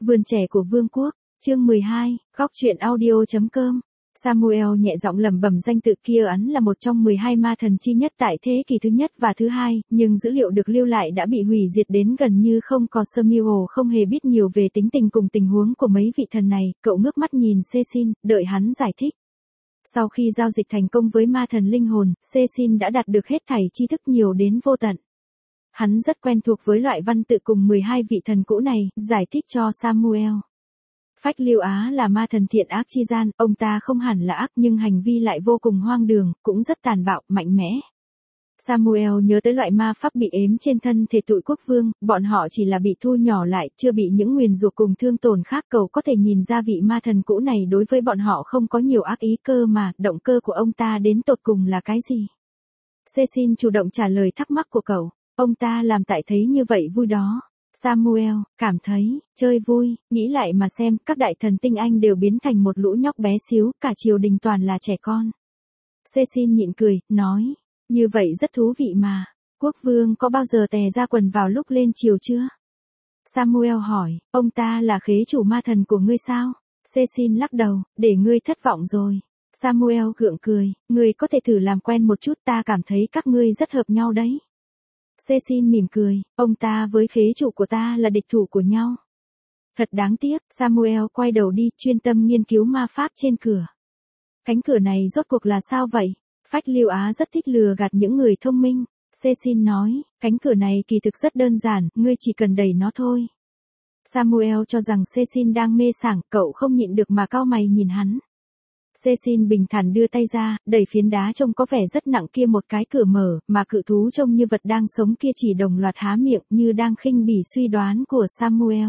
Vườn trẻ của vương quốc, chương 12, góc truyện audio.com. Samuel nhẹ giọng lẩm bẩm danh tự kia ấn là một trong 12 ma thần chi nhất tại thế kỷ thứ nhất và thứ hai, nhưng dữ liệu được lưu lại đã bị hủy diệt đến gần như không có. Samuel không hề biết nhiều về tính tình cùng tình huống của mấy vị thần này, cậu ngước mắt nhìn Cecil, đợi hắn giải thích. Sau khi giao dịch thành công với ma thần linh hồn, Cecil đã đạt được hết thảy tri thức nhiều đến vô tận. Hắn rất quen thuộc với loại văn tự cùng 12 vị thần cũ này, giải thích cho Samuel. Phách Lưu Á là ma thần thiện ác chi gian, ông ta không hẳn là ác nhưng hành vi lại vô cùng hoang đường, cũng rất tàn bạo, mạnh mẽ. Samuel nhớ tới loại ma pháp bị ếm trên thân thể tụi quốc vương, bọn họ chỉ là bị thu nhỏ lại, chưa bị những nguyền rủa cùng thương tổn khác. Cậu có thể nhìn ra vị ma thần cũ này đối với bọn họ không có nhiều ác ý cơ mà, động cơ của ông ta đến tột cùng là cái gì? Cecil chủ động trả lời thắc mắc của cậu, ông ta làm tại thấy như vậy vui đó. Samuel cảm thấy, chơi vui, nghĩ lại mà xem, các đại thần tinh anh đều biến thành một lũ nhóc bé xíu, cả triều đình toàn là trẻ con. Cecil nhịn cười, nói, như vậy rất thú vị mà, quốc vương có bao giờ tè ra quần vào lúc lên triều chưa? Samuel hỏi, ông ta là khế chủ ma thần của ngươi sao? Cecil lắc đầu, để ngươi thất vọng rồi. Samuel gượng cười, ngươi có thể thử làm quen một chút, ta cảm thấy các ngươi rất hợp nhau đấy. Cecil mỉm cười, ông ta với khế chủ của ta là địch thủ của nhau. Thật đáng tiếc, Samuel quay đầu đi, chuyên tâm nghiên cứu ma pháp trên cửa. Cánh cửa này rốt cuộc là sao vậy? Phách Lưu Á rất thích lừa gạt những người thông minh. Cecil nói, cánh cửa này kỳ thực rất đơn giản, ngươi chỉ cần đẩy nó thôi. Samuel cho rằng Cecil đang mê sảng, cậu không nhịn được mà cau mày nhìn hắn. Cecil bình thản đưa tay ra, đẩy phiến đá trông có vẻ rất nặng kia, một cái cửa mở, mà cự thú trông như vật đang sống kia chỉ đồng loạt há miệng như đang khinh bỉ suy đoán của Samuel.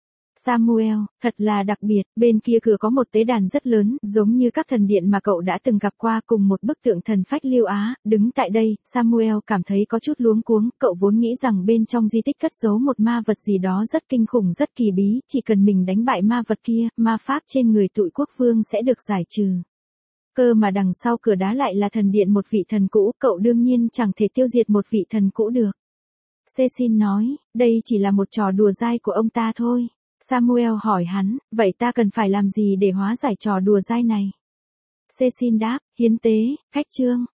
Samuel, thật là đặc biệt, bên kia cửa có một tế đàn rất lớn, giống như các thần điện mà cậu đã từng gặp qua, cùng một bức tượng thần Phách Lưu Á, đứng tại đây. Samuel cảm thấy có chút luống cuống, cậu vốn nghĩ rằng bên trong di tích cất giấu một ma vật gì đó rất kinh khủng, rất kỳ bí, chỉ cần mình đánh bại ma vật kia, ma pháp trên người tụi quốc vương sẽ được giải trừ. Cơ mà đằng sau cửa đá lại là thần điện một vị thần cũ, cậu đương nhiên chẳng thể tiêu diệt một vị thần cũ được. Cecil nói, đây chỉ là một trò đùa dai của ông ta thôi. Samuel hỏi hắn, vậy ta cần phải làm gì để hóa giải trò đùa dai này? Cecil đáp, hiến tế, khách trương.